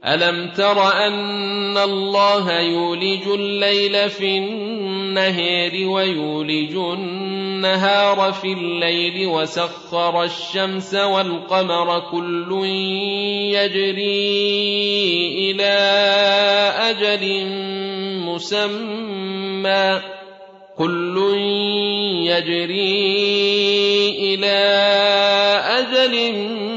ألم تر أن الله يولج الليل في النهار ويولج النهار في الليل وسخر الشمس والقمر كل يجري إلى أجل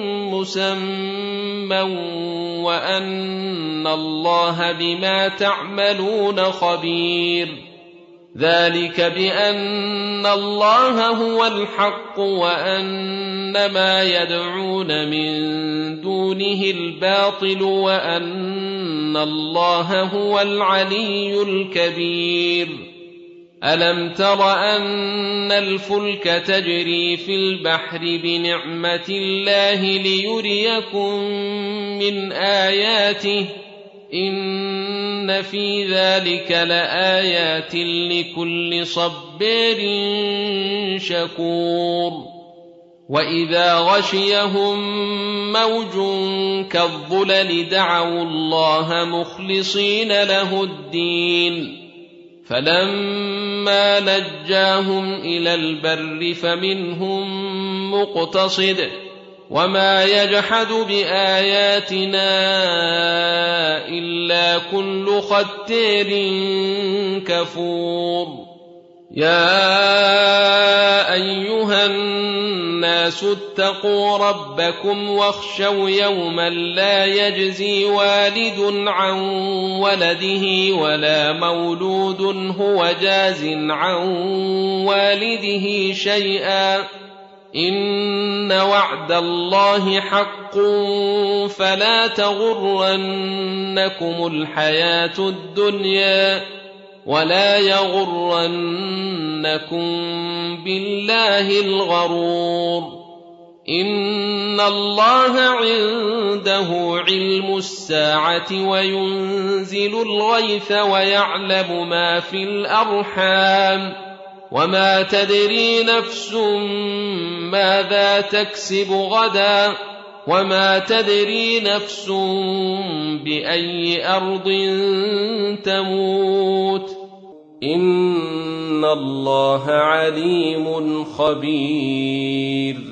مسمى وأن الله بما تعملون خبير ذلك بأن الله هو الحق وأن ما يدعون من دونه الباطل وأن الله هو العلي الكبير ألم تر أن الفلك تجري في البحر بنعمة الله ليريكم من آياته إن في ذلك لآيات لكل صبار شكور وإذا غشيهم موج كالظلل دعوا الله مخلصين له الدين فلما نجاهم إلى البر فمنهم مقتصد وما يجحد بآياتنا إلا كل ختار كفور يا أيها الناس اتقوا ربكم واخشوا يوما لا يجزي والد عن ولده ولا مولود هو جاز عن والده شيئا إن وعد الله حق فلا تغرنكم الحياة الدنيا ولا يغرنكم بالله الغرور إن الله عنده علم الساعة وينزل الغيث ويعلم ما في الأرحام وما تدري نفس ماذا تكسب غدا وما تدري نفس بأي أرض تموت إن الله عليم خبير